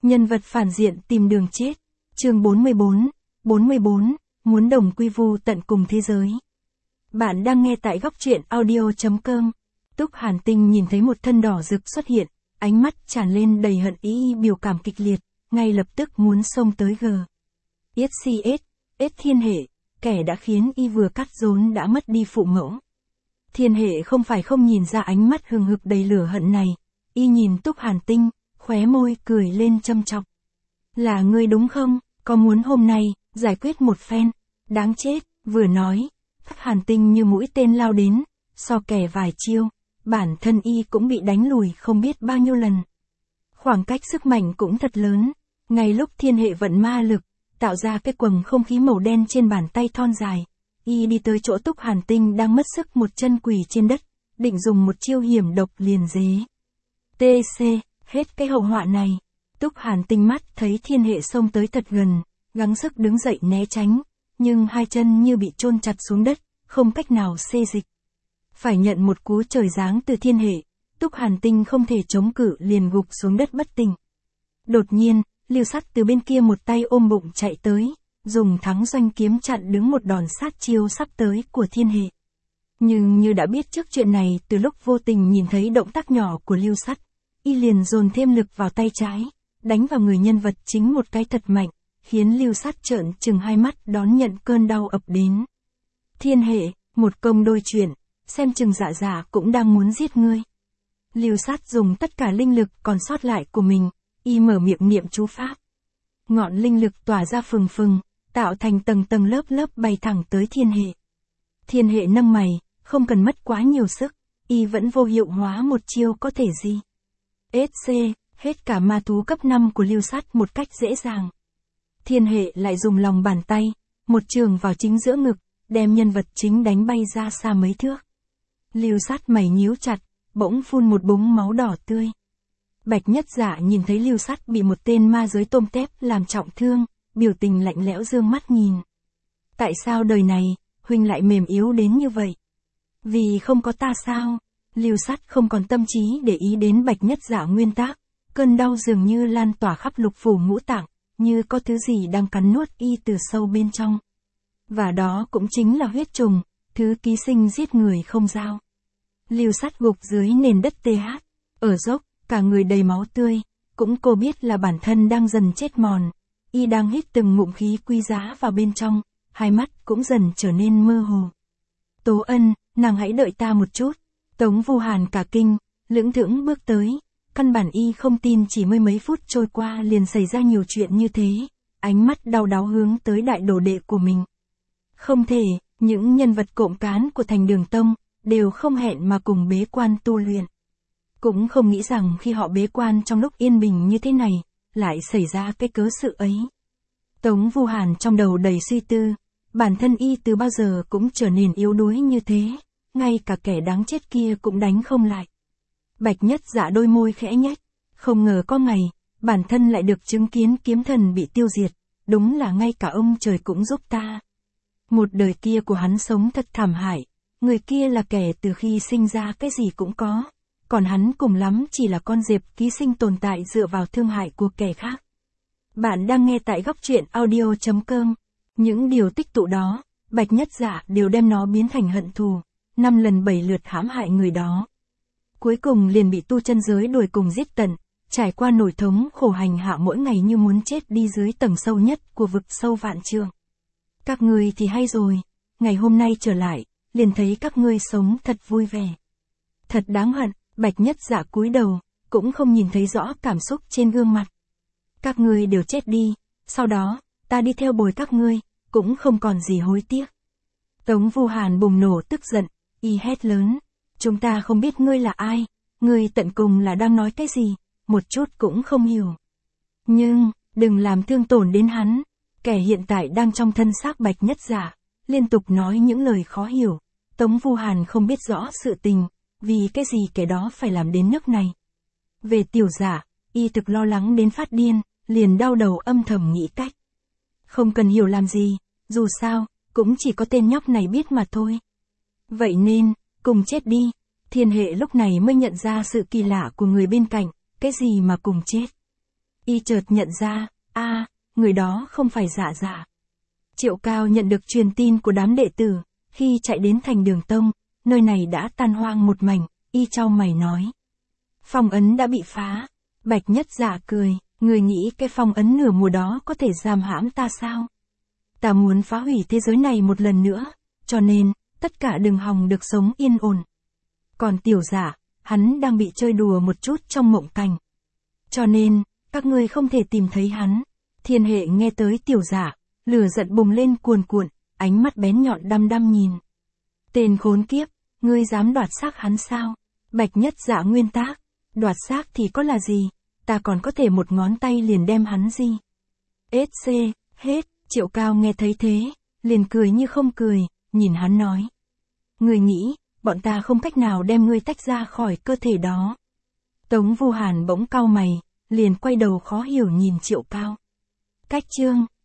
Nhân vật phản diện tìm đường chết. Chương 44, muốn đồng quy vu tận cùng thế giới. Bạn đang nghe tại góc truyện audio.com. Túc Hàn Tinh nhìn thấy một thân đỏ rực xuất hiện, ánh mắt tràn lên đầy hận ý, biểu cảm kịch liệt, ngay lập tức muốn xông tới SCS Thiên Hệ, kẻ đã khiến y vừa cắt rốn đã mất đi phụ mẫu. Thiên Hệ không phải không nhìn ra ánh mắt hừng hực đầy lửa hận này, y nhìn Túc Hàn Tinh, khóe môi cười lên châm chọc. Là ngươi đúng không, có muốn hôm nay, giải quyết một phen, đáng chết, vừa nói, Túc Hàn Tinh như mũi tên lao đến, so kẻ vài chiêu, bản thân y cũng bị đánh lùi không biết bao nhiêu lần. Khoảng cách sức mạnh cũng thật lớn, ngay lúc Thiên Hệ vận ma lực, tạo ra cái quầng không khí màu đen trên bàn tay thon dài, y đi tới chỗ Túc Hàn Tinh đang mất sức một chân quỳ trên đất, định dùng một chiêu hiểm độc liền dế. TC, hết cái hậu họa này. Túc Hàn Tinh mắt thấy Thiên Hệ xông tới thật gần, gắng sức đứng dậy né tránh, nhưng hai chân như bị chôn chặt xuống đất, không cách nào xê dịch. Phải nhận một cú trời giáng từ Thiên Hệ, Túc Hàn Tinh không thể chống cự liền gục xuống đất bất tỉnh. Đột nhiên, Lưu Sắt từ bên kia một tay ôm bụng chạy tới, dùng thắng doanh kiếm chặn đứng một đòn sát chiêu sắp tới của Thiên Hệ. Nhưng như đã biết trước chuyện này từ lúc vô tình nhìn thấy động tác nhỏ của Lưu Sắt, y liền dồn thêm lực vào tay trái, đánh vào người nhân vật chính một cái thật mạnh, khiến Lưu Sắt trợn trừng hai mắt đón nhận cơn đau ập đến. Thiên Hệ, một công đôi chuyện, xem chừng dạ cũng đang muốn giết ngươi. Lưu Sắt dùng tất cả linh lực còn sót lại của mình, y mở miệng niệm chú pháp. Ngọn linh lực tỏa ra phừng phừng, tạo thành tầng tầng lớp lớp bay thẳng tới Thiên Hệ. Thiên Hệ nâng mày, không cần mất quá nhiều sức, y vẫn vô hiệu hóa một chiêu có thể gì. SC, hết cả ma thú cấp 5 của Lưu Sắt một cách dễ dàng. Thiên Hệ lại dùng lòng bàn tay, một trường vào chính giữa ngực, đem nhân vật chính đánh bay ra xa mấy thước. Lưu Sắt mày nhíu chặt, bỗng phun một búng máu đỏ tươi. Bạch Nhất Dạ nhìn thấy Lưu Sắt bị một tên ma giới tôm tép làm trọng thương, biểu tình lạnh lẽo dương mắt nhìn. Tại sao đời này, huynh lại mềm yếu đến như vậy? Vì không có ta sao? Lưu Sắt không còn tâm trí để ý đến Bạch Nhất Dạ nguyên tác, cơn đau dường như lan tỏa khắp lục phủ ngũ tạng, như có thứ gì đang cắn nuốt y từ sâu bên trong. Và đó cũng chính là huyết trùng, thứ ký sinh giết người không dao. Lưu Sắt gục dưới nền đất TH, ở dốc, cả người đầy máu tươi, cũng cô biết là bản thân đang dần chết mòn, y đang hít từng ngụm khí quý giá vào bên trong, hai mắt cũng dần trở nên mơ hồ. Tố Ân, nàng hãy đợi ta một chút. Tống Vu Hàn cả kinh, lững thững bước tới, căn bản y không tin chỉ mới mấy phút trôi qua liền xảy ra nhiều chuyện như thế, ánh mắt đau đáu hướng tới đại đồ đệ của mình. Không thể, những nhân vật cộm cán của Thành Đường Tông, đều không hẹn mà cùng bế quan tu luyện. Cũng không nghĩ rằng khi họ bế quan trong lúc yên bình như thế này, lại xảy ra cái cớ sự ấy. Tống Vu Hàn trong đầu đầy suy tư, bản thân y từ bao giờ cũng trở nên yếu đuối như thế, ngay cả kẻ đáng chết kia cũng đánh không lại. Bạch Nhất Dạ đôi môi khẽ nhếch, không ngờ có ngày, bản thân lại được chứng kiến kiếm thần bị tiêu diệt, đúng là ngay cả ông trời cũng giúp ta. Một đời kia của hắn sống thật thảm hại, người kia là kẻ từ khi sinh ra cái gì cũng có, còn hắn cùng lắm chỉ là con dẹp ký sinh tồn tại dựa vào thương hại của kẻ khác. Bạn đang nghe tại góc truyện audio.com. Những điều tích tụ đó, Bạch Nhất Dạ đều đem nó biến thành hận thù, 5 lần 7 lượt hãm hại người đó. Cuối cùng liền bị tu chân giới đuổi cùng giết tận, trải qua nổi thống khổ hành hạ mỗi ngày như muốn chết đi dưới tầng sâu nhất của vực sâu vạn trượng. Các ngươi thì hay rồi, ngày hôm nay trở lại, liền thấy các ngươi sống thật vui vẻ. Thật đáng hận, Bạch Nhất Dạ cúi đầu, cũng không nhìn thấy rõ cảm xúc trên gương mặt. Các ngươi đều chết đi, sau đó, ta đi theo bồi các ngươi, cũng không còn gì hối tiếc. Tống Vu Hàn bùng nổ tức giận, y hét lớn, chúng ta không biết ngươi là ai, ngươi tận cùng là đang nói cái gì, một chút cũng không hiểu. Nhưng, đừng làm thương tổn đến hắn, kẻ hiện tại đang trong thân xác Bạch Nhất Dạ, liên tục nói những lời khó hiểu. Tống Vu Hàn không biết rõ sự tình, vì cái gì kẻ đó phải làm đến nước này. Về Tiểu Dạ, y thực lo lắng đến phát điên, liền đau đầu âm thầm nghĩ cách. Không cần hiểu làm gì, dù sao, cũng chỉ có tên nhóc này biết mà thôi. Vậy nên, cùng chết đi. Thiên Hệ lúc này mới nhận ra sự kỳ lạ của người bên cạnh, cái gì mà cùng chết. Y chợt nhận ra, người đó không phải Dạ. Triệu Cao nhận được truyền tin của đám đệ tử, khi chạy đến thành Đường Tông, nơi này đã tan hoang một mảnh, Y chau mày nói. Phong ấn đã bị phá. Bạch Nhất Dạ cười, người nghĩ cái phong ấn nửa mùa đó có thể giam hãm ta sao? Ta muốn phá hủy thế giới này một lần nữa, cho nên, tất cả đừng hòng được sống yên ổn. Còn Tiểu Dạ, hắn đang bị chơi đùa một chút trong mộng cảnh. Cho nên, các ngươi không thể tìm thấy hắn. Thiên Hệ nghe tới Tiểu Dạ, lửa giận bùng lên cuồn cuộn, ánh mắt bén nhọn đăm đăm nhìn. Tên khốn kiếp, ngươi dám đoạt xác hắn sao? Bạch Nhất Dạ nguyên tác, đoạt xác thì có là gì, ta còn có thể một ngón tay liền đem hắn gì. Hết, Triệu Cao nghe thấy thế, liền cười như không cười, nhìn hắn nói. Ngươi nghĩ, bọn ta không cách nào đem ngươi tách ra khỏi cơ thể đó. Tống Vu Hàn bỗng cau mày, liền quay đầu khó hiểu nhìn Triệu Cao. Cách chương